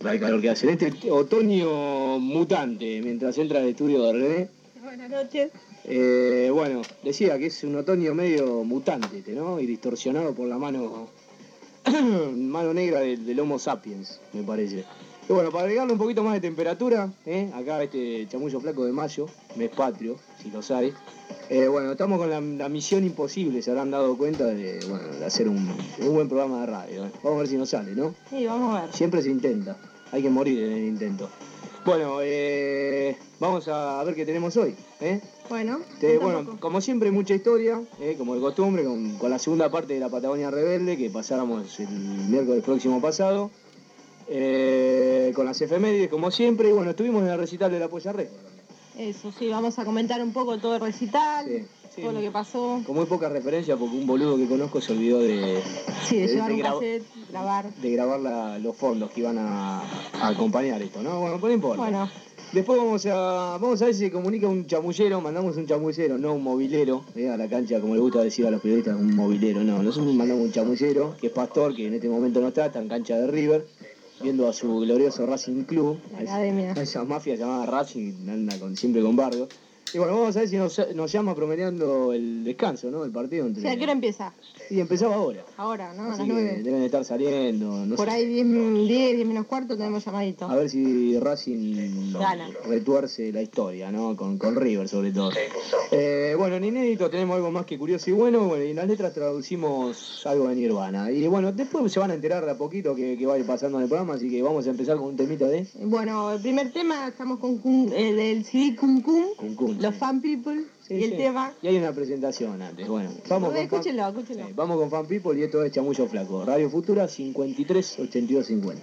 el calor que hace. En este otoño mutante, mientras entra al estudio de René. Buenas noches. Bueno, decía que es un otoño medio mutante, ¿no? Y distorsionado por la mano negra del Homo sapiens, me parece. Y bueno, para agregarle un poquito más de temperatura, acá este chamullo flaco de mayo, mes patrio, si los hay. Bueno, estamos con la misión imposible, se habrán dado cuenta de hacer un buen programa de radio. Vamos a ver si nos sale, ¿no? Sí, vamos a ver. Siempre se intenta, hay que morir en el intento. Bueno, vamos a ver qué tenemos hoy. Bueno, como siempre, mucha historia, como de costumbre, con la segunda parte de la Patagonia Rebelde que pasáramos el miércoles próximo pasado. Con las efemérides, como siempre, y bueno, estuvimos en el recital de la Polla Record. Eso, sí, vamos a comentar un poco todo el recital, todo lo que pasó. Con muy poca referencia, porque un boludo que conozco se olvidó de llevar un cassette, grabar. De grabar los fondos que iban a acompañar esto, ¿no? Bueno, pues no importa. Bueno. Después vamos a ver si se comunica un chamullero, mandamos un chamullero, no un movilero, a la cancha, como le gusta decir a los periodistas, un movilero, no. Nosotros mandamos un chamullero, que es Pastor, que en este momento no está en cancha de River, viendo a su glorioso Racing Club, esa mafia llamada Racing, anda siempre con Barrio. Y bueno, vamos a ver si nos llama promediando el descanso, ¿no? El partido entre... Sí, ¿a qué hora empieza? Y empezaba ahora. Ahora, ¿no? Así a las 9. Deben estar saliendo, no Por sé. ahí 10 menos cuarto tenemos llamadito. A ver si Racing gana, retuerce la historia, ¿no? Con River sobre todo. Bueno, en inédito tenemos algo más que curioso y bueno, y en las letras traducimos algo de Nirvana. Y bueno, después se van a enterar de a poquito que va a ir pasando en el programa, así que vamos a empezar con un temita de... Bueno, el primer tema, estamos con del CD Kun Kun, los Fan People, y el tema... Y hay una presentación antes, bueno. Escúchenlo. Vamos con Fan People y esto es Chamullo Flaco. Radio Futura 53 82 50.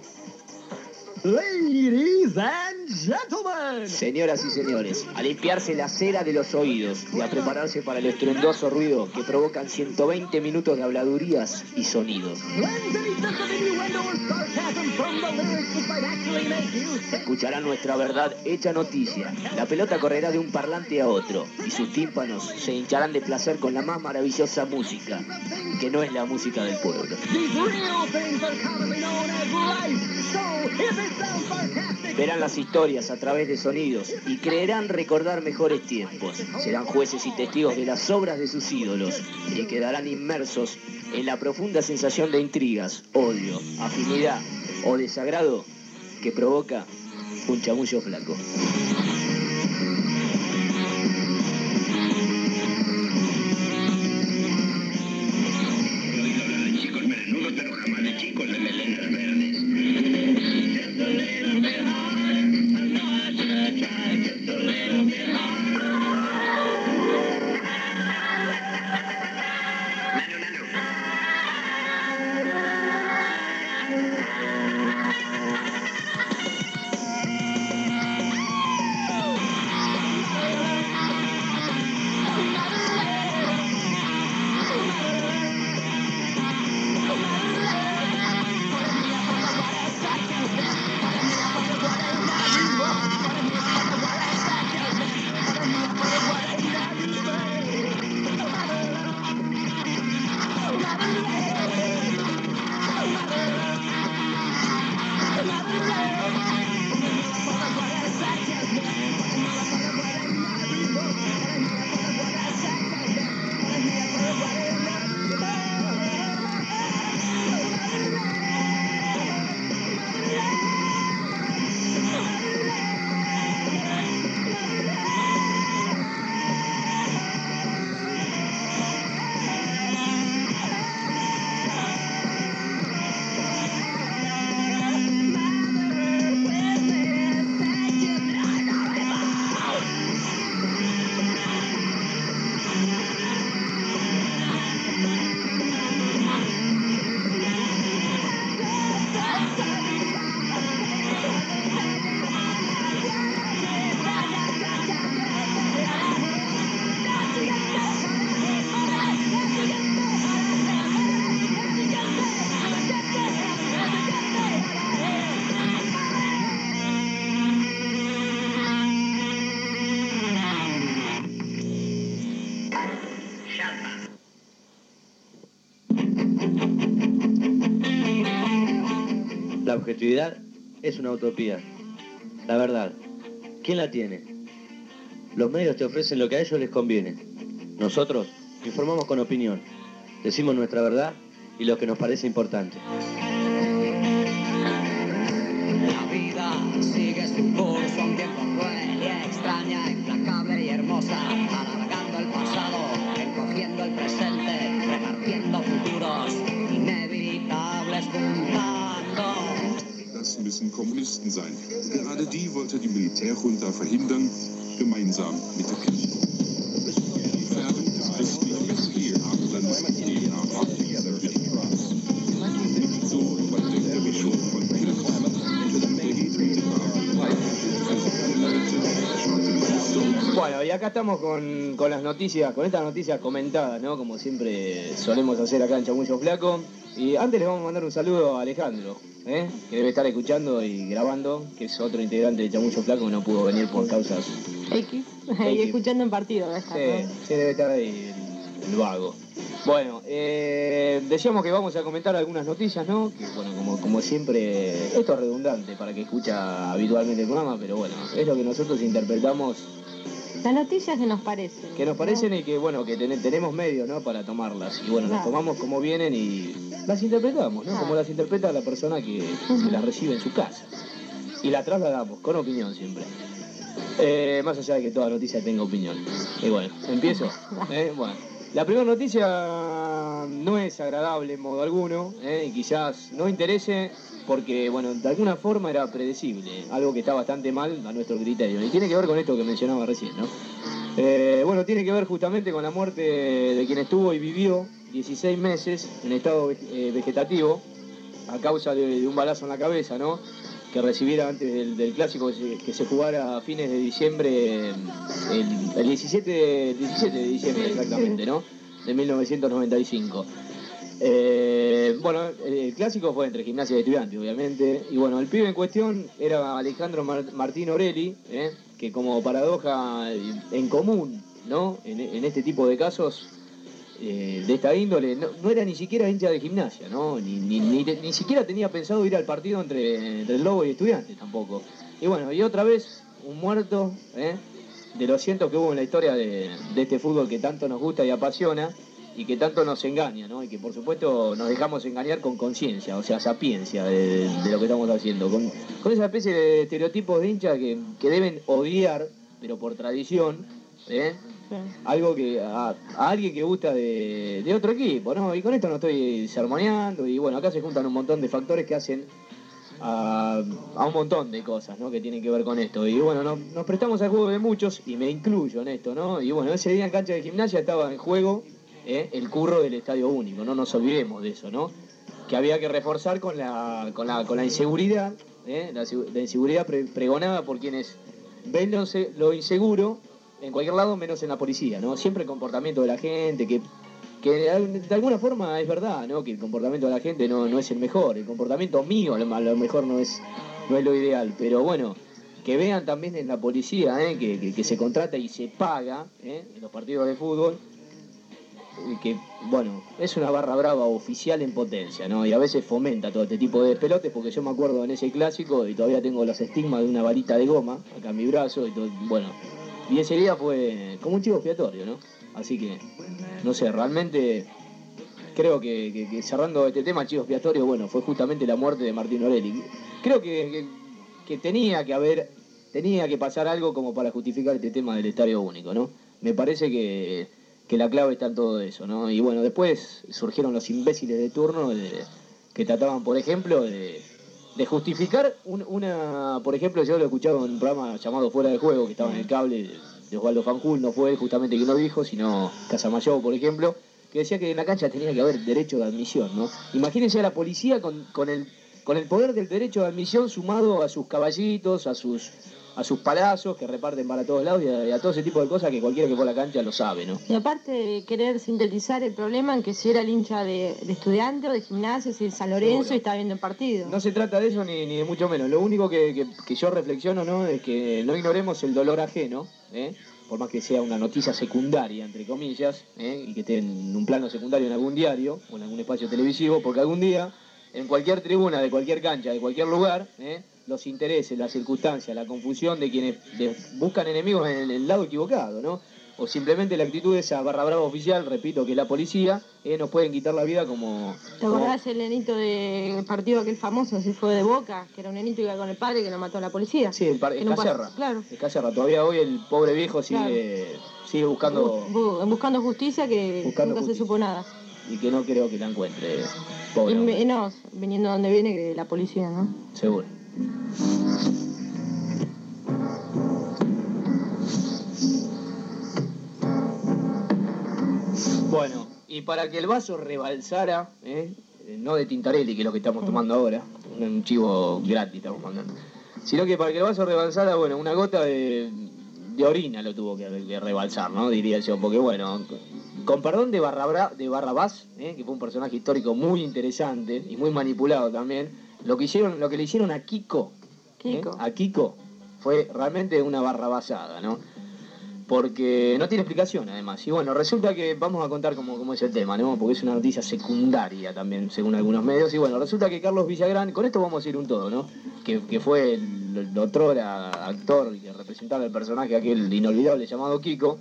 Ladies and gentlemen. Señoras y señores, a limpiarse la cera de los oídos y a prepararse para el estruendoso ruido que provocan 120 minutos de habladurías y sonidos. Escucharán nuestra verdad hecha noticia. La pelota correrá de un parlante a otro y sus tímpanos se hincharán de placer con la más maravillosa música, que no es la música del pueblo. Verán las historias a través de sonidos y creerán recordar mejores tiempos. Serán jueces y testigos de las obras de sus ídolos y quedarán inmersos en la profunda sensación de intrigas, odio, afinidad o desagrado que provoca un chamullo flaco. La objetividad es una utopía. La verdad, ¿quién la tiene? Los medios te ofrecen lo que a ellos les conviene. Nosotros informamos con opinión, decimos nuestra verdad y lo que nos parece importante. La vida sigue su curso, un tiempo cruel y extraña, implacable y hermosa, alargando el pasado, encogiendo el presente, repartiendo futuros inevitables, juntando. Das müssen Kommunisten sein. Gerade die wollte die Militärjunta verhindern, gemeinsam mit der Kirche. Die Gefährdung des christlichen westlichen Abendlandes die nicht so weit der Bischof von Bueno, y acá estamos con las noticias, con estas noticias comentadas, ¿no? Como siempre solemos hacer acá en Chamullo Flaco. Y antes les vamos a mandar un saludo a Alejandro, que debe estar escuchando y grabando, que es otro integrante de Chamullo Flaco que no pudo venir por causas X. Y escuchando en partido, ¿no? Sí, debe estar ahí el vago. Bueno, decíamos que vamos a comentar algunas noticias, ¿no? Que bueno, como siempre, esto es redundante para que escucha habitualmente el programa, pero bueno, es lo que nosotros interpretamos. Las noticias que nos parecen. Que nos parecen, ¿no? Y que bueno, que tenemos medios, ¿no? Para tomarlas. Y bueno, las tomamos como vienen y las interpretamos, ¿no? Como las interpreta la persona que las recibe en su casa. Y la trasladamos, con opinión siempre. Más allá de que toda noticia tenga opinión. Y bueno, empiezo. Bueno, la primera noticia no es agradable en modo alguno, y quizás no interese porque, bueno, de alguna forma era predecible, algo que está bastante mal a nuestro criterio. Y tiene que ver con esto que mencionaba recién, ¿no? Bueno, tiene que ver justamente con la muerte de quien estuvo y vivió 16 meses en estado vegetativo a causa de un balazo en la cabeza, ¿no? Que recibiera antes del clásico que se jugara a fines de diciembre, el 17 de diciembre exactamente, ¿no? De 1995. Bueno, el clásico fue entre Gimnasia y Estudiantes, obviamente. Y bueno, el pibe en cuestión era Alejandro Martín Orelli, que como paradoja en común, ¿no? En este tipo de casos de esta índole, no era ni siquiera hincha de Gimnasia, ¿no? Ni siquiera tenía pensado ir al partido entre el Lobo y Estudiantes tampoco. Y bueno, y otra vez un muerto, de los cientos que hubo en la historia de este fútbol que tanto nos gusta y apasiona y que tanto nos engaña, ¿no? Y que por supuesto nos dejamos engañar con conciencia, o sea, sapiencia de lo que estamos haciendo, con esa especie de estereotipos de hinchas que deben odiar, pero por tradición, algo que a alguien que gusta de otro equipo, ¿no? Y con esto no estoy sermoneando, y bueno, acá se juntan un montón de factores que hacen a un montón de cosas, ¿no? Que tienen que ver con esto. Y bueno, nos prestamos al juego de muchos, y me incluyo en esto, ¿no? Y bueno, ese día en cancha de Gimnasia estaba en juego el curro del Estadio Único, no nos olvidemos de eso, ¿no? Que había que reforzar con la inseguridad, la inseguridad pregonada por quienes ven lo inseguro en cualquier lado menos en la policía, ¿no? Siempre el comportamiento de la gente, que de alguna forma es verdad, ¿no? Que el comportamiento de la gente no es el mejor, el comportamiento mío a lo mejor no es lo ideal, pero bueno, que vean también en la policía, que se contrata y se paga, en los partidos de fútbol, que bueno, es una barra brava oficial en potencia, ¿no? Y a veces fomenta todo este tipo de pelotes, porque yo me acuerdo en ese clásico y todavía tengo los estigmas de una varita de goma acá en mi brazo y todo, bueno, y ese día fue como un chivo expiatorio, ¿no? Así que, no sé, realmente creo que cerrando este tema, chivo expiatorio, bueno, fue justamente la muerte de Martín Orelli. Creo que tenía que pasar algo como para justificar este tema del Estadio Único, ¿no? Me parece que la clave está en todo eso, ¿no? Y bueno, después surgieron los imbéciles de turno que trataban, por ejemplo, de justificar por ejemplo, yo lo he escuchado en un programa llamado Fuera de Juego, que estaba en el cable, de Osvaldo Fanjul, no fue él justamente quien lo dijo, sino Casamayor, por ejemplo, que decía que en la cancha tenía que haber derecho de admisión, ¿no? Imagínense a la policía con el poder del derecho de admisión sumado a sus caballitos, a sus palazos que reparten para todos lados y a todo ese tipo de cosas que cualquiera que fue a la cancha lo sabe, ¿no? Y aparte querer sintetizar el problema en que si era el hincha de Estudiantes o de Gimnasia, si es San Lorenzo y estaba viendo el partido. No se trata de eso ni de mucho menos. Lo único que yo reflexiono, ¿no? Es que no ignoremos el dolor ajeno, por más que sea una noticia secundaria, entre comillas, y que esté en un plano secundario en algún diario o en algún espacio televisivo, porque algún día, en cualquier tribuna de cualquier cancha, de cualquier lugar, los intereses, las circunstancias, la confusión de quienes buscan enemigos en el lado equivocado, ¿no? O simplemente la actitud de esa barra brava oficial, repito, que es la policía, nos pueden quitar la vida como... ¿Te acordás el nenito del partido aquel famoso, si fue de Boca, que era un nenito que iba con el padre que lo mató a la policía? Sí, Escaserra. Claro. Escaserra. Todavía hoy el pobre viejo sigue buscando... Buscando justicia, que nunca se supo nada. Y que no creo que la encuentre, pobre hombre. Y no, viniendo donde viene, que la policía, ¿no? Seguro. Bueno, y para que el vaso rebalsara, no de Tintarelli, que es lo que estamos tomando ahora, un chivo gratis estamos mandando, sino que para que el vaso rebalsara, bueno, una gota de orina lo tuvo que rebalsar, ¿no? Diría yo, porque bueno, con perdón de Barrabás, que fue un personaje histórico muy interesante y muy manipulado también, lo que le hicieron a Kiko. A Kiko fue realmente una barrabasada, ¿no? Porque no tiene explicación, además. Y bueno, resulta que vamos a contar cómo es el tema, ¿no? Porque es una noticia secundaria también, según algunos medios. Y bueno, resulta que Carlos Villagrán, con esto vamos a ir un todo, ¿no? Que fue el otrora actor que representaba el personaje aquel inolvidable llamado Kiko,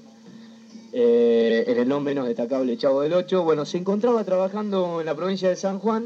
en el no menos destacable Chavo del Ocho. Bueno, se encontraba trabajando en la provincia de San Juan,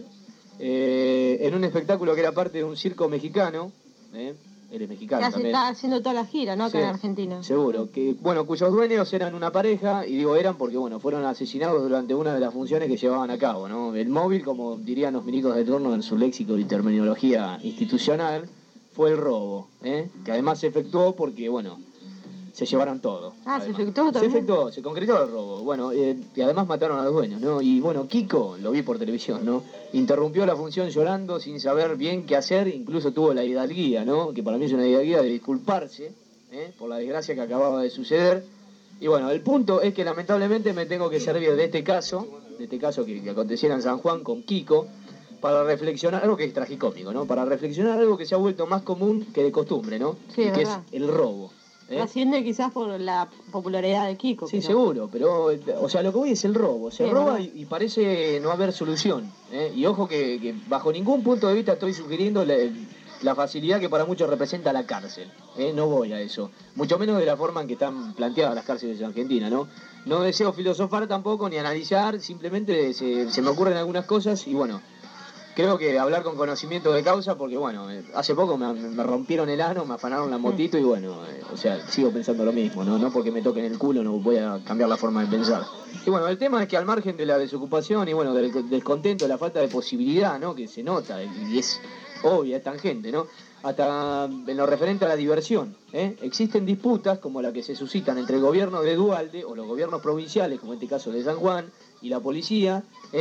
en un espectáculo que era parte de un circo mexicano, él es mexicano también. Está haciendo toda la gira, ¿no? Acá en Argentina. Seguro, que bueno, cuyos dueños eran una pareja, y digo eran porque bueno, fueron asesinados durante una de las funciones que llevaban a cabo, ¿no? El móvil, como dirían los milicos de turno en su léxico y terminología institucional, fue el robo, que además se efectuó porque bueno, se llevaron todo. Ah, se efectuó también. Se concretó el robo. Bueno, y además mataron a los dueños, ¿no? Y bueno, Kiko, lo vi por televisión, ¿no? Interrumpió la función llorando sin saber bien qué hacer, incluso tuvo la hidalguía, ¿no? Que para mí es una hidalguía de disculparse, por la desgracia que acababa de suceder. Y bueno, el punto es que lamentablemente me tengo que servir de este caso que aconteciera en San Juan con Kiko, para reflexionar, algo que es tragicómico, ¿no? Para reflexionar algo que se ha vuelto más común que de costumbre, ¿no? Sí, y que es el robo. Asciende quizás por la popularidad de Kiko. Sí, seguro, pero, o sea, lo que voy es el robo. Se roba y parece no haber solución. Y ojo que bajo ningún punto de vista estoy sugiriendo la facilidad que para muchos representa la cárcel. No voy a eso. Mucho menos de la forma en que están planteadas las cárceles en Argentina, ¿no? No deseo filosofar tampoco ni analizar, simplemente se me ocurren algunas cosas y bueno, creo que hablar con conocimiento de causa, porque bueno, hace poco me rompieron el ano, me afanaron la motito y bueno, o sea, sigo pensando lo mismo, ¿no? No porque me toquen el culo no voy a cambiar la forma de pensar. Y bueno, el tema es que al margen de la desocupación y bueno, del descontento, de la falta de posibilidad, ¿no? Que se nota y es obvia, es tangente, ¿no? Hasta en lo referente a la diversión, existen disputas como la que se suscitan entre el gobierno de Duhalde o los gobiernos provinciales, como en este caso de San Juan, y la policía,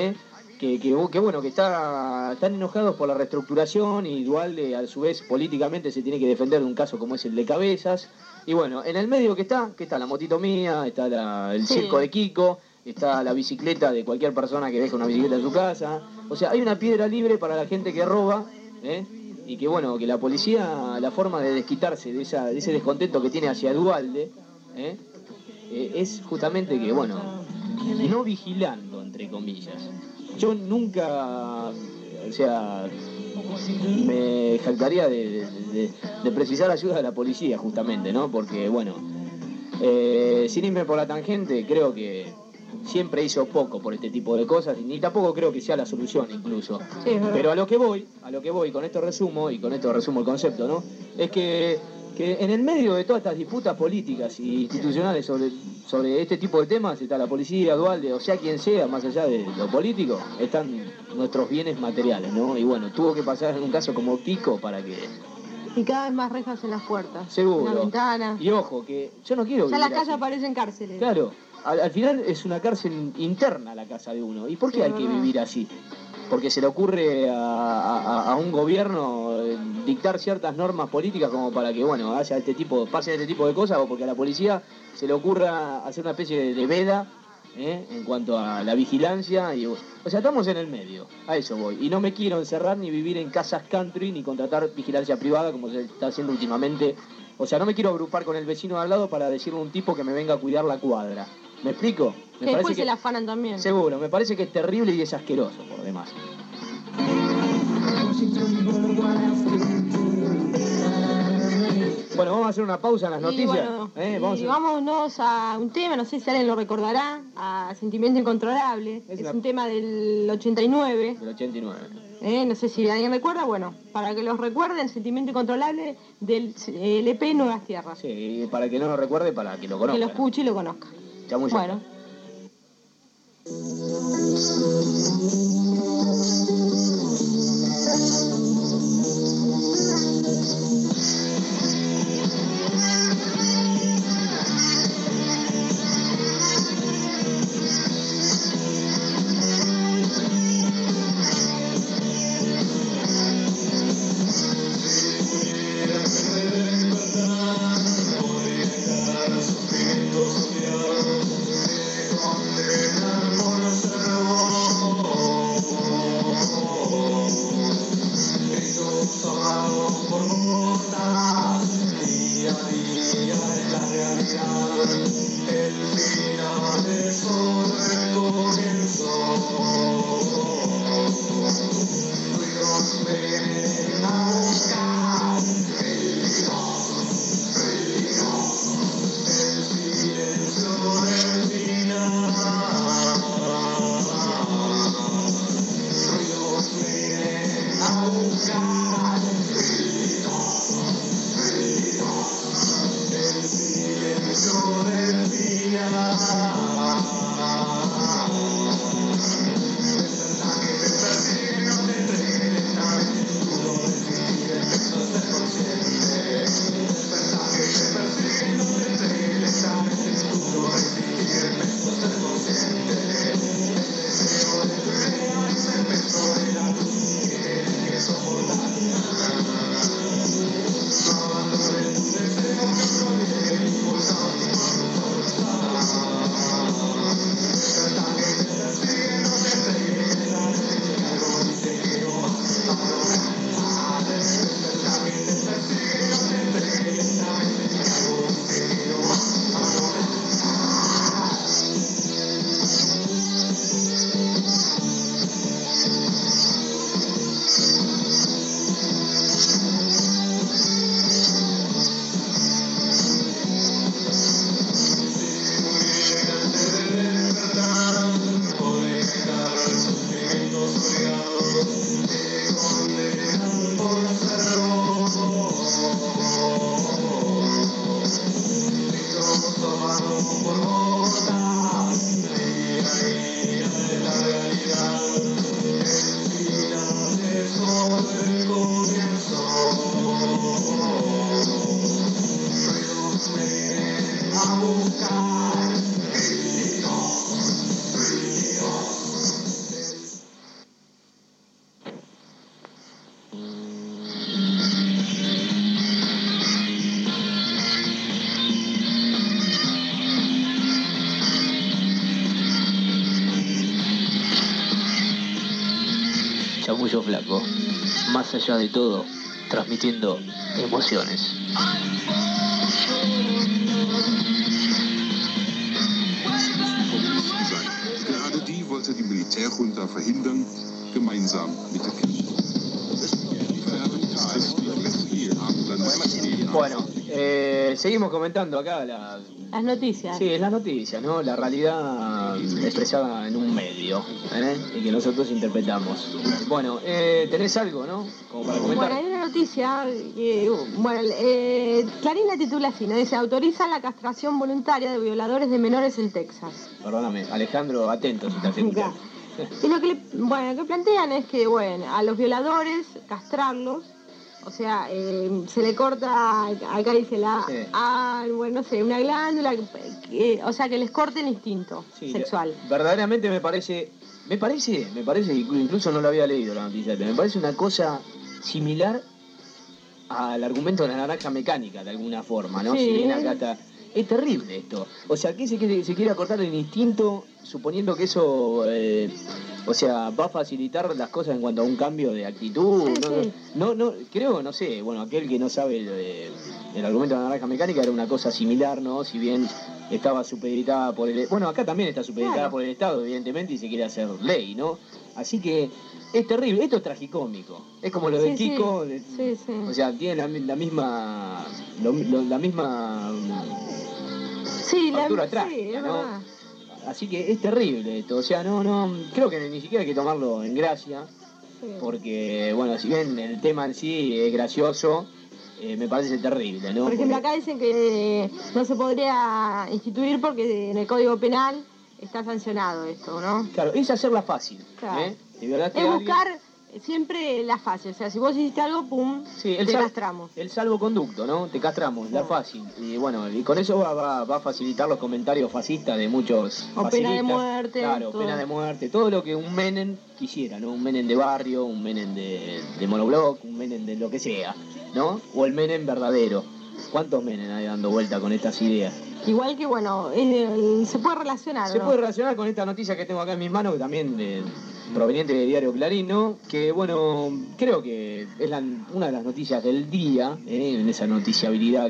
que bueno, que están enojados por la reestructuración y Duhalde a su vez políticamente se tiene que defender de un caso como es el de Cabezas. Y bueno, en el medio que está la motito mía, está el circo de Kiko, está la bicicleta de cualquier persona que deja una bicicleta en su casa. O sea, hay una piedra libre para la gente que roba, y que bueno, que la policía, la forma de desquitarse de ese descontento que tiene hacia Duhalde, es justamente que bueno, no vigilando, entre comillas. Yo nunca, o sea, me jactaría de precisar ayuda de la policía, justamente, ¿no? Porque, bueno, sin irme por la tangente, creo que siempre hizo poco por este tipo de cosas, ni tampoco creo que sea la solución, incluso. Sí, pero a lo que voy, con esto resumo, y con esto resumo el concepto, ¿no? Es que en el medio de todas estas disputas políticas e institucionales sobre este tipo de temas está la policía, Duhalde, o sea quien sea, más allá de lo político, están nuestros bienes materiales, ¿no? Y bueno, tuvo que pasar en un caso como Kiko para que... Y cada vez más rejas en las puertas. Seguro. En la ventana. Y ojo, que yo no quiero Ya vivir las calles así. parecen cárceles. Claro, al final es una cárcel interna la casa de uno. ¿Y por qué hay que vivir así? Porque se le ocurre a un gobierno dictar ciertas normas políticas como para que, bueno, pase este tipo de cosas, o porque a la policía se le ocurra hacer una especie de veda en cuanto a la vigilancia. O sea, estamos en el medio, a eso voy. Y no me quiero encerrar ni vivir en casas country ni contratar vigilancia privada como se está haciendo últimamente. O sea, no me quiero agrupar con el vecino de al lado para decirle a un tipo que me venga a cuidar la cuadra. ¿Me explico? Que después se la afanan también. Seguro, me parece que es terrible y es asqueroso por demás. Bueno, vamos a hacer una pausa en las noticias. Bueno, Vamos y a... vámonos a un tema, no sé si alguien lo recordará, a Sentimiento Incontrolable. Es un tema del 89. Del 89. No sé si alguien recuerda, bueno, para que los recuerden, Sentimiento Incontrolable del LP Nuevas Tierras. Sí, para que no lo recuerde, para que lo conozca. Que lo escuche y lo conozca. Chamuyo. Bueno. Chamullo Flaco, más allá de todo, transmitiendo emociones. Gerade die wollte die Militärjunta verhindern, gemeinsam mit der Kirche. Bueno, seguimos comentando acá las noticias. Sí, es las noticias, ¿no? La realidad expresada en un medio, y que nosotros interpretamos. Bueno, tenés algo, ¿no? Como para comentar. Bueno, hay una noticia, Clarín la titula así, ¿no? Dice, autoriza la castración voluntaria de violadores de menores en Texas. Perdóname, Alejandro, atento si estás escuchando. Y lo que que plantean es que, a los violadores, castrarlos, o sea, se le corta, acá dice una glándula, o sea, que les corte el instinto sexual. Verdaderamente me parece, incluso no lo había leído la noticia, me parece una cosa similar al argumento de la naranja mecánica, de alguna forma, ¿no? Sí. Si bien acá está... Es terrible esto. O sea, ¿qué se quiere acortar el instinto suponiendo que eso, va a facilitar las cosas en cuanto a un cambio de actitud? Sí. No, creo, no sé, aquel que no sabe el argumento de la naranja mecánica era una cosa similar, ¿no? Si bien estaba supeditada por el... Bueno, acá también está supeditada por el Estado, evidentemente, y se quiere hacer ley, ¿no? Así que es terrible, esto es tragicómico. Es como lo de Kiko. Sí. O sea, tiene la misma. La misma. Factura trágica, ¿no? Verdad. Así que es terrible esto. O sea, no. Creo que ni siquiera hay que tomarlo en gracia. Sí. Porque, bueno, si bien el tema en sí es gracioso, me parece terrible, ¿no? Por ejemplo, acá dicen que no se podría instituir porque en el Código Penal está sancionado esto, ¿no? Claro, es hacerla fácil. Claro. Te violaste Es a alguien. buscar siempre la fácil. O sea, si vos hiciste algo, pum, Sí, te castramos. El salvoconducto, ¿no? Te castramos, la fácil. Y bueno, y con eso va a facilitar los comentarios fascistas de muchos O fascistas. pena de muerte. Claro, todo. pena de muerte. Todo lo que un Menem quisiera, ¿no? Un Menem de barrio, un Menem de monobloc, un Menem de lo que sea, ¿no? O el Menem verdadero. ¿Cuántos Menem hay dando vuelta con estas ideas? Igual que, bueno, se puede relacionar, Se ¿no? puede relacionar con esta noticia que tengo acá en mis manos, que también proveniente del diario Clarín, ¿no? Que, bueno, creo que es una de las noticias del día, en esa noticiabilidad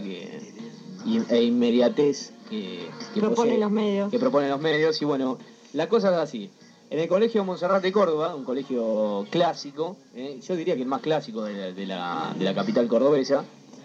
e inmediatez que proponen los medios. Que proponen los medios. Y bueno, la cosa es así. En el colegio Montserrat de Córdoba, un colegio clásico, yo diría que el más clásico de la capital cordobesa,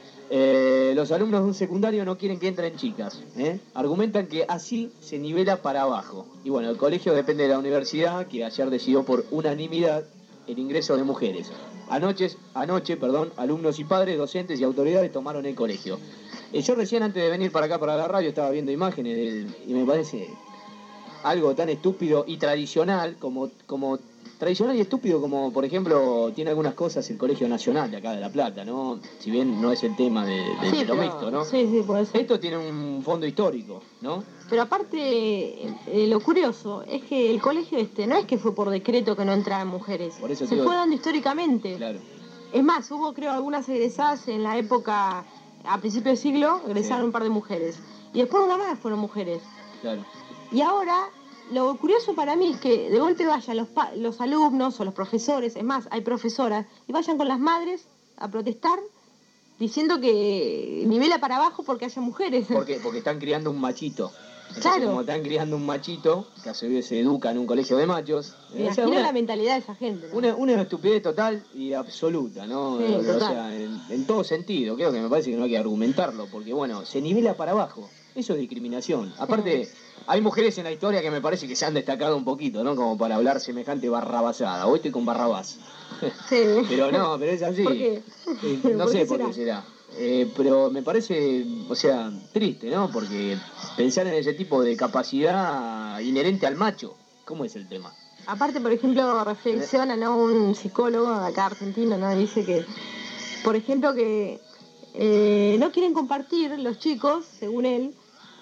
los alumnos de un secundario no quieren que entren chicas. Argumentan que así se nivela para abajo. Y bueno, el colegio depende de la universidad, que ayer decidió por unanimidad el ingreso de mujeres. Anoche, alumnos y padres, docentes y autoridades tomaron el colegio. Yo recién antes de venir para acá, para la radio, estaba viendo imágenes y me parece algo tan estúpido y tradicional como tradicional y estúpido como, por ejemplo, tiene algunas cosas el Colegio Nacional de acá de La Plata, ¿no? Si bien no es el tema de lo mixto, ¿no? Sí, puede ser. Esto tiene un fondo histórico, ¿no? Pero aparte, lo curioso es que el colegio no es que fue por decreto que no entraban mujeres. Por eso se fue dando históricamente. Claro. Es más, hubo, creo, algunas egresadas en la época, a principios de siglo, egresaron un par de mujeres. Y después una más fueron mujeres. Claro. Y ahora, lo curioso para mí es que de golpe vayan los alumnos o los profesores, es más, hay profesoras, y vayan con las madres a protestar diciendo que nivela para abajo porque haya mujeres. Porque están criando un machito. Entonces, claro. Como están criando un machito, que a su vez se educa en un colegio de machos. Imagina la mentalidad de esa gente, ¿no? Una estupidez total y absoluta, ¿no? Sí, o total. sea, en todo sentido. Creo que me parece que no hay que argumentarlo, porque bueno, se nivela para abajo. Eso es discriminación. Aparte, hay mujeres en la historia que me parece que se han destacado un poquito, ¿no? Como para hablar semejante barrabasada. Hoy estoy con Barrabás. Sí. pero es así. ¿Por qué? No sé por qué será. Pero me parece, o sea, triste, ¿no? Porque pensar en ese tipo de capacidad inherente al macho, ¿cómo es el tema? Aparte, por ejemplo, reflexiona, ¿no? Un psicólogo acá argentino, ¿no? Dice que, por ejemplo, que no quieren compartir los chicos, según él,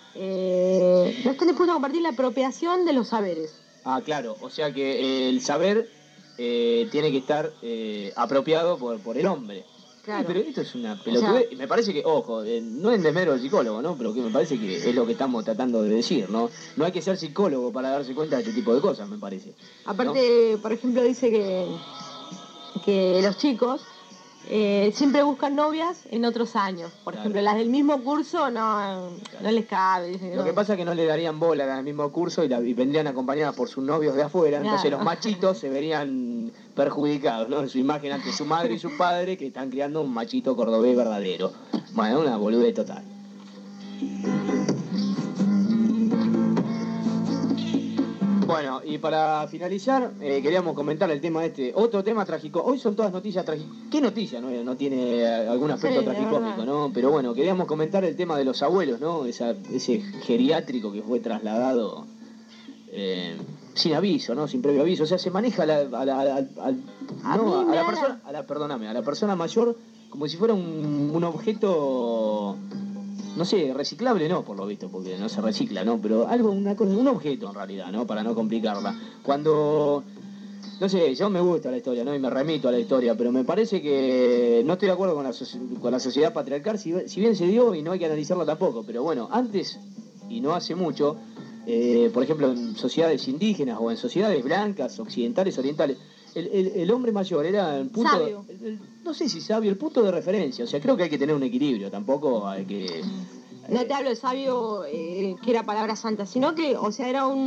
no están dispuestos a compartir la apropiación de los saberes. Ah, claro, o sea que el saber tiene que estar apropiado por el hombre. Claro. Pero esto es una pelotudez. Me parece que, ojo, no es desmero del psicólogo, ¿no? Pero que me parece que es lo que estamos tratando de decir, ¿no? No hay que ser psicólogo para darse cuenta de este tipo de cosas, me parece. Aparte, ¿no? Por ejemplo, dice que los chicos siempre buscan novias en otros años. Por ejemplo, las del mismo curso no les cabe. Dicen que Lo que pasa es que no le darían bola a las del mismo curso y vendrían acompañadas por sus novios de afuera. Claro. Entonces los machitos se verían perjudicados, ¿no? En su imagen ante su madre y su padre, que están criando un machito cordobés verdadero. Bueno, una boludez total. Bueno, y para finalizar, queríamos comentar el tema otro tema trágico. Hoy son todas noticias trágicas. ¿Qué noticia no tiene algún aspecto tragicómico, no? Pero bueno, queríamos comentar el tema de los abuelos, ¿no? Ese geriátrico que fue trasladado sin aviso, ¿no? Sin previo aviso. O sea, se maneja a la persona mayor como si fuera un objeto, no sé, reciclable no, por lo visto, porque no se recicla, ¿no? Pero un objeto en realidad, ¿no? Para no complicarla. Cuando, no sé, yo me gusta la historia, ¿no? Y me remito a la historia, pero me parece que no estoy de acuerdo con la sociedad patriarcal, si bien se dio y no hay que analizarlo tampoco. Pero bueno, antes, y no hace mucho, por ejemplo, en sociedades indígenas o en sociedades blancas, occidentales, orientales, el hombre mayor era el punto... Sabio. No sé si sabio, el punto de referencia. O sea, creo que hay que tener un equilibrio, tampoco hay que... No te hablo de sabio que era palabra santa, sino que, o sea, era un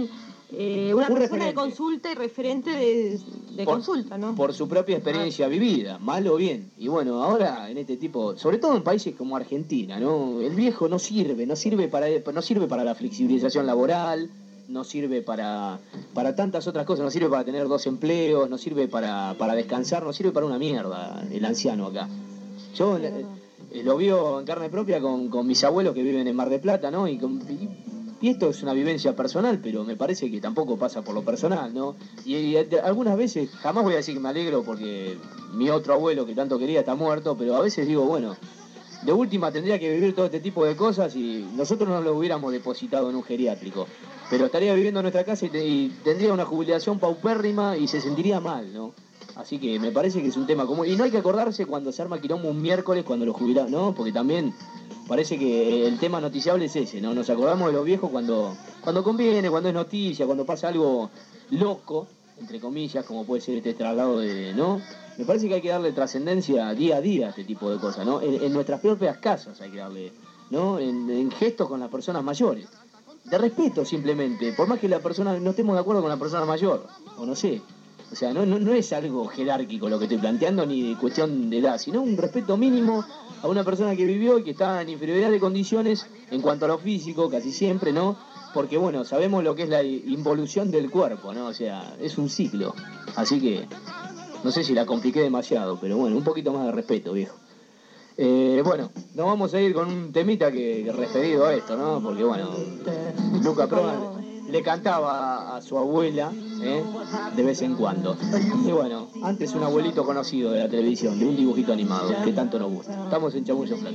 una persona referente. de consulta y referente de consulta, ¿no? Por su propia experiencia vivida, mal o bien. Y bueno, ahora en este tipo, sobre todo en países como Argentina, ¿no? El viejo no sirve para la flexibilización laboral, no sirve para tantas otras cosas, no sirve para tener 2 empleos, no sirve para descansar, no sirve para una mierda el anciano acá. Yo lo vio en carne propia con mis abuelos que viven en Mar del Plata, ¿no? Y esto es una vivencia personal, pero me parece que tampoco pasa por lo personal, ¿no? Y algunas veces, jamás voy a decir que me alegro porque mi otro abuelo que tanto quería está muerto, pero a veces digo, bueno, de última tendría que vivir todo este tipo de cosas y nosotros no lo hubiéramos depositado en un geriátrico. Pero estaría viviendo en nuestra casa y tendría una jubilación paupérrima y se sentiría mal, ¿no? Así que me parece que es un tema común. Y no hay que acordarse cuando se arma quilombo un miércoles cuando los jubilados, ¿no? Porque también parece que el tema noticiable es ese, ¿no? Nos acordamos de los viejos cuando conviene, cuando es noticia, cuando pasa algo loco, entre comillas, como puede ser este traslado de, ¿no? Me parece que hay que darle trascendencia día a día a este tipo de cosas, ¿no? En nuestras propias casas hay que darle, ¿no? En gestos con las personas mayores. De respeto simplemente, por más que la persona no estemos de acuerdo con la persona mayor, o no sé. O sea, no es algo jerárquico lo que estoy planteando, ni de cuestión de edad, sino un respeto mínimo a una persona que vivió y que está en inferioridad de condiciones en cuanto a lo físico, casi siempre, ¿no? Porque, bueno, sabemos lo que es la involución del cuerpo, ¿no? O sea, es un ciclo. Así que, no sé si la compliqué demasiado, pero bueno, un poquito más de respeto, viejo. Bueno, nos vamos a ir con un temita que referido a esto, ¿no? Porque, bueno, Luca Prodan le cantaba a su abuela, de vez en cuando. Y bueno, antes un abuelito conocido de la televisión, de un dibujito animado, que tanto nos gusta. Estamos en Chamullo Flat.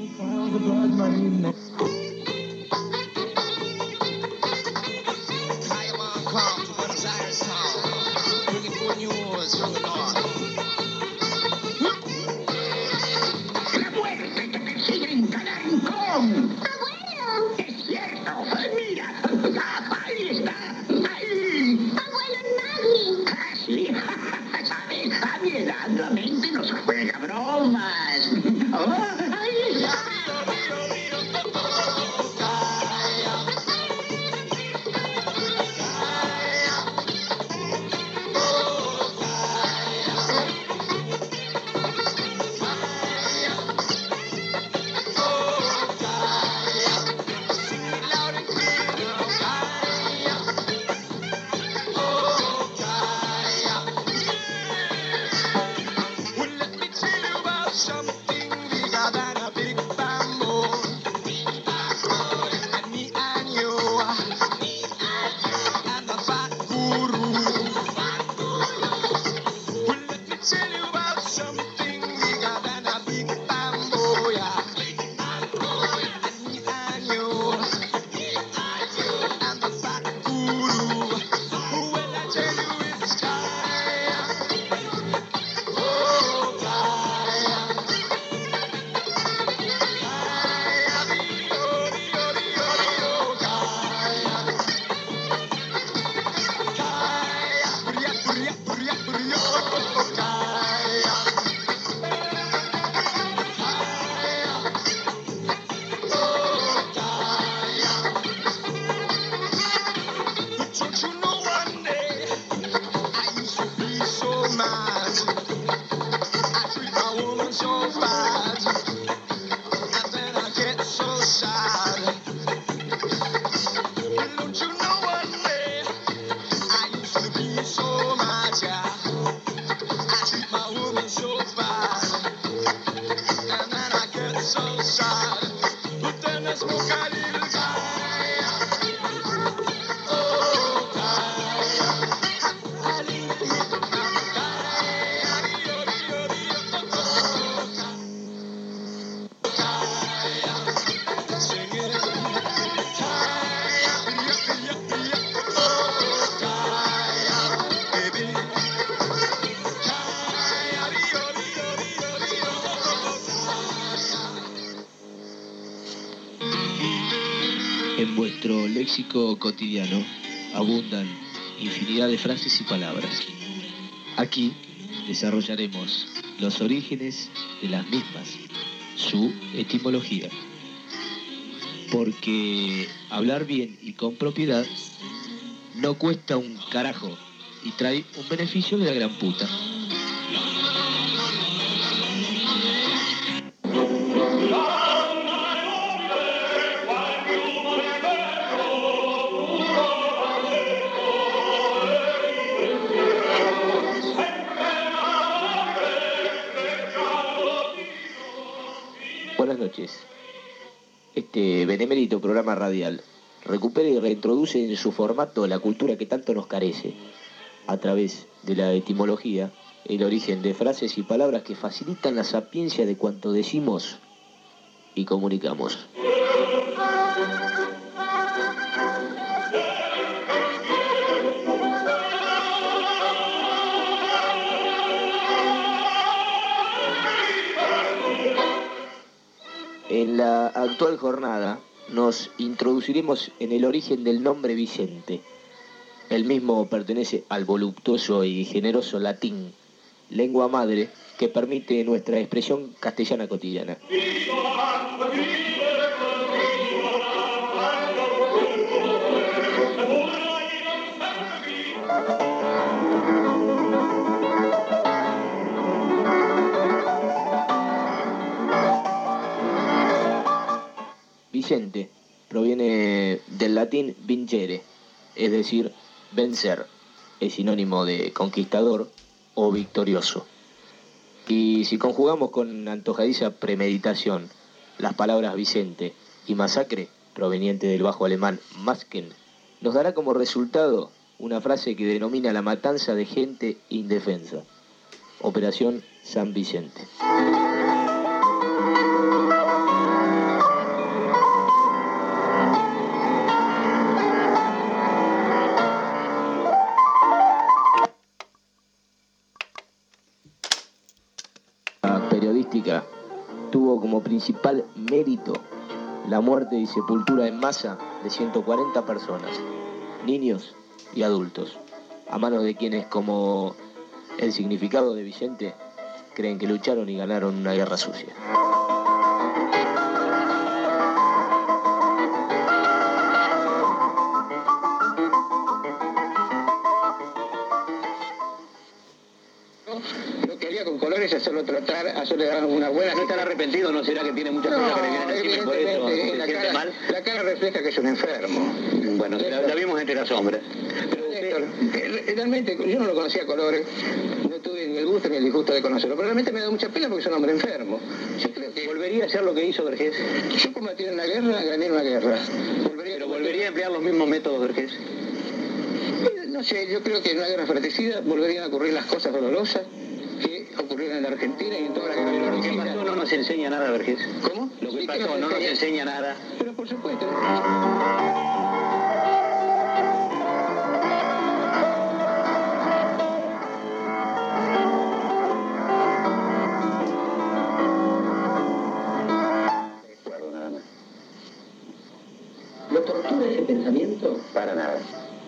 ¡La muerte que te sigue en Calancón! ¡Abuelo! ¡Es cierto! ¡Mira! ¡Ahí está! ¡Ahí! ¡Abuelo, Magni! ¡Casi! ¿Sabes? A mi edad la mente nos juega bromas. ¡Oh! ¡Ahí está! En vuestro léxico cotidiano abundan infinidad de frases y palabras. Aquí desarrollaremos los orígenes de las mismas, su etimología. Porque hablar bien y con propiedad no cuesta un carajo y trae un beneficio de la gran puta. Buenas noches. Este benemérito programa radial recupera y reintroduce en su formato la cultura que tanto nos carece, a través de la etimología, el origen de frases y palabras que facilitan la sapiencia de cuanto decimos y comunicamos. En la actual jornada nos introduciremos en el origen del nombre Vicente. El mismo pertenece al voluptuoso y generoso latín, lengua madre que permite nuestra expresión castellana cotidiana. Vicente proviene del latín vincere, es decir, vencer, es sinónimo de conquistador o victorioso. Y si conjugamos con antojadiza premeditación las palabras Vicente y masacre, proveniente del bajo alemán Masken, nos dará como resultado una frase que denomina la matanza de gente indefensa. Operación San Vicente. Periodística tuvo como principal mérito la muerte y sepultura en masa de 140 personas, niños y adultos, a manos de quienes, como el significado de Vicente, creen que lucharon y ganaron una guerra sucia. Hacerlo tratar, hacerle dar una buena... ¿No están arrepentidos? ¿No será que tiene muchas cosas que le vienen encima y por eso se siente mal? La cara refleja que es un enfermo. Bueno, la vimos entre las sombras. Héctor, realmente, yo no lo conocía a Colores, no tuve ni el gusto ni el disgusto de conocerlo, pero realmente me da mucha pena porque es un hombre enfermo. Yo creo que... ¿Volvería a hacer lo que hizo Vergés? Yo combatí en la guerra, gané una guerra. ¿Volvería a emplear los mismos métodos, Vergés? No sé, yo creo que en una guerra fratricida volverían a ocurrir las cosas dolorosas que ocurrieron en la Argentina y en toda la guerra. Pero lo que pasó no nos enseña nada, Vergés. ¿Cómo? Lo que pasó no nos enseña nada. Pero por supuesto. ¿Lo tortura ese pensamiento? Para nada.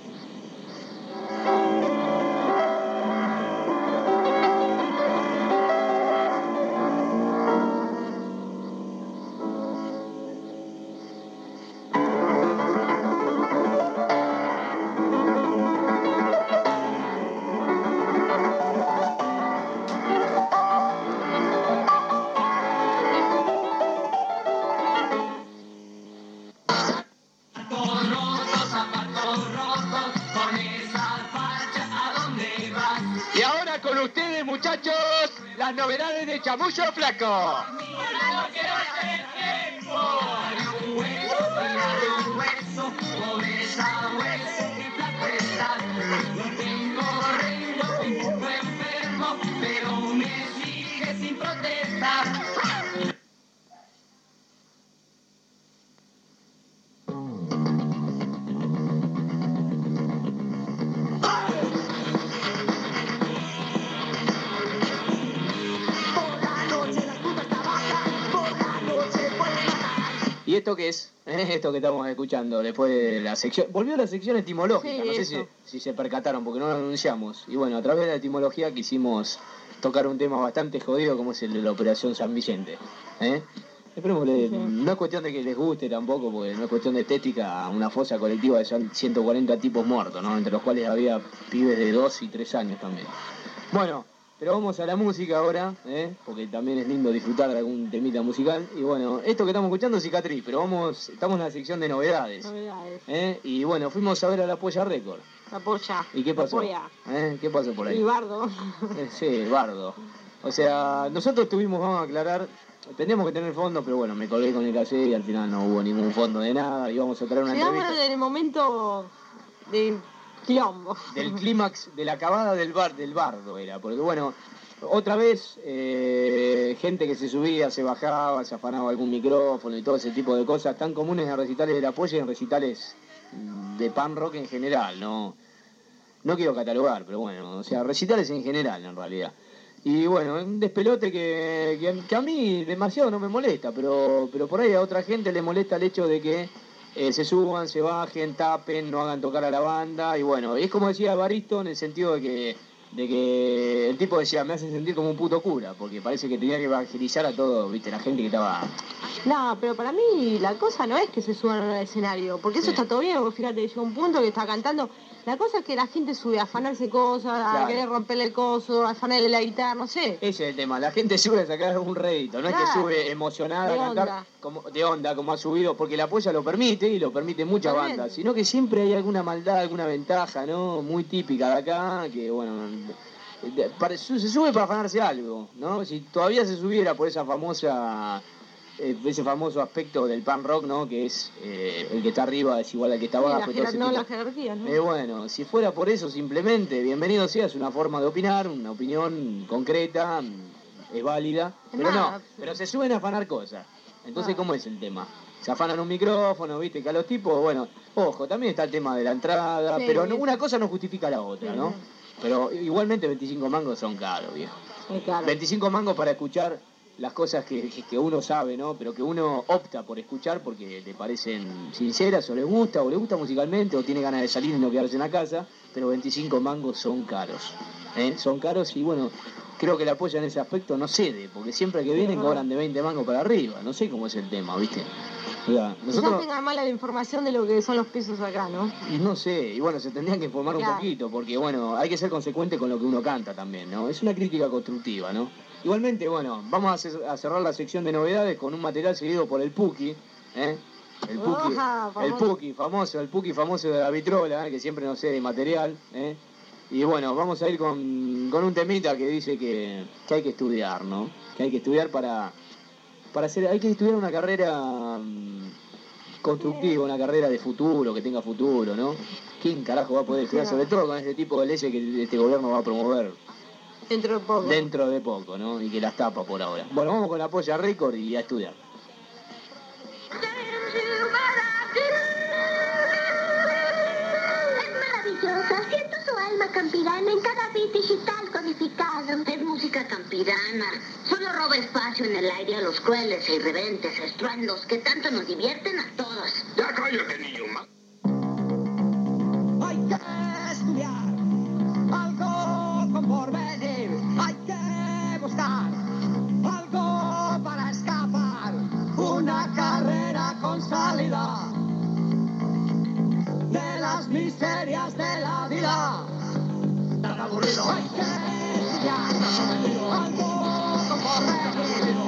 Muchachos, las novedades de Chamullo Flaco. ¿Y esto qué es? Esto que estamos escuchando después de la sección... Volvió la sección etimológica, sí, no sé si se percataron porque no lo anunciamos. Y bueno, a través de la etimología quisimos tocar un tema bastante jodido como es el de la Operación San Vicente. Esperémosle, Sí. no es cuestión de que les guste tampoco, porque no es cuestión de estética, una fosa colectiva de 140 tipos muertos, ¿no? Entre los cuales había pibes de 2 y 3 años también. Bueno, pero vamos a la música ahora, porque también es lindo disfrutar de algún temita musical. Y bueno, esto que estamos escuchando es Cicatriz, pero estamos en la sección de novedades. Y bueno, fuimos a ver a la Polla Record. La Polla. ¿Y qué pasó? La ¿Qué pasó por ahí? Y Bardo. Sí, Bardo. O sea, nosotros vamos a aclarar, teníamos que tener fondos, pero bueno, me colgué con el cassette y al final no hubo ningún fondo de nada. Íbamos a traer una Llegamos entrevista. en el momento de quilombo. Del clímax, de la acabada del Bardo era, porque bueno, otra vez gente que se subía, se bajaba, se afanaba algún micrófono y todo ese tipo de cosas tan comunes en recitales de la Polla y en recitales de pan rock en general, no quiero catalogar, pero bueno, o sea, recitales en general en realidad. Y bueno, un despelote que a mí demasiado no me molesta, pero por ahí a otra gente le molesta el hecho de que se suban, se bajen, tapen, no hagan tocar a la banda. Y bueno, es como decía Baristo en el sentido de que el tipo decía, me hacen sentir como un puto cura, porque parece que tenía que evangelizar a todo, viste, la gente que estaba... No, pero para mí la cosa no es que se suban al escenario, porque eso está todo bien, vos fíjate, llega un punto que está cantando. La cosa es que la gente sube a afanarse cosas, Claro. a querer romperle el coso, a afanarle la guitarra, no sé. Ese es el tema, la gente sube a sacar un rédito, no es que Claro. sube emocionada De a cantar onda. de onda como ha subido, porque la Polla lo permite y lo permite muchas Totalmente. bandas, sino que siempre hay alguna maldad, alguna ventaja, ¿no? Muy típica de acá, que bueno, se sube para afanarse algo, ¿no? Si todavía se subiera por esa famosa... ese famoso aspecto del pan rock, ¿no? Que es el que está arriba es igual al que está abajo. y todo ese No, tipo. las jerarquías, ¿no? Bueno, si fuera por eso simplemente, bienvenido sea, es una forma de opinar, una opinión concreta, es válida, pero no, pero se suben a afanar cosas. Entonces, ¿cómo es el tema? Se afanan un micrófono, viste, que a los tipos, bueno, ojo, también está el tema de la entrada, Sí. pero una cosa no justifica la otra, ¿no? Sí. Pero igualmente 25 mangos son caros, viejo. Muy claro. 25 mangos para escuchar las cosas que uno sabe, ¿no? Pero que uno opta por escuchar porque le parecen sinceras o le gusta musicalmente o tiene ganas de salir y no quedarse en la casa, pero 25 mangos son caros, son caros y bueno, creo que la Polla en ese aspecto no cede, porque siempre que vienen cobran de 20 mangos para arriba, no sé cómo es el tema, ¿viste? O sea, Quizás nosotros... tengan mala la información de lo que son los pesos acá, ¿no? Y no sé, y bueno, se tendrían que informar un Claro. poquito, porque bueno, hay que ser consecuente con lo que uno canta también, ¿no? Es una crítica constructiva, ¿no? Igualmente, bueno, vamos a cerrar la sección de novedades con un material seguido por el Puki, El Puki, Oja, el Puki famoso de la vitrola, que siempre nos cede material, Y bueno, vamos a ir con un temita que dice que hay que estudiar, ¿no? Que hay que estudiar para hacer, hay que estudiar una carrera constructiva, una carrera de futuro, que tenga futuro, ¿no? ¿Quién carajo va a poder estudiar? Sobre todo con este tipo de leyes que este gobierno va a promover Dentro de poco. ¿no? Y que las tapa por ahora. Bueno, vamos con la Polla Record y a estudiar. Es maravillosa, siento su alma campirana en cada bit digital codificado. Es música campirana. Solo roba espacio en el aire a los crueles e irreverentes estruendos que tanto nos divierten a todos. Ya cállate, niño. Hay que estudiar algo con porvenir. Hay que buscar algo para escapar. Una carrera con salida de las miserias de la vida. Tan aburrido. Hay que estudiar algo con porvenir.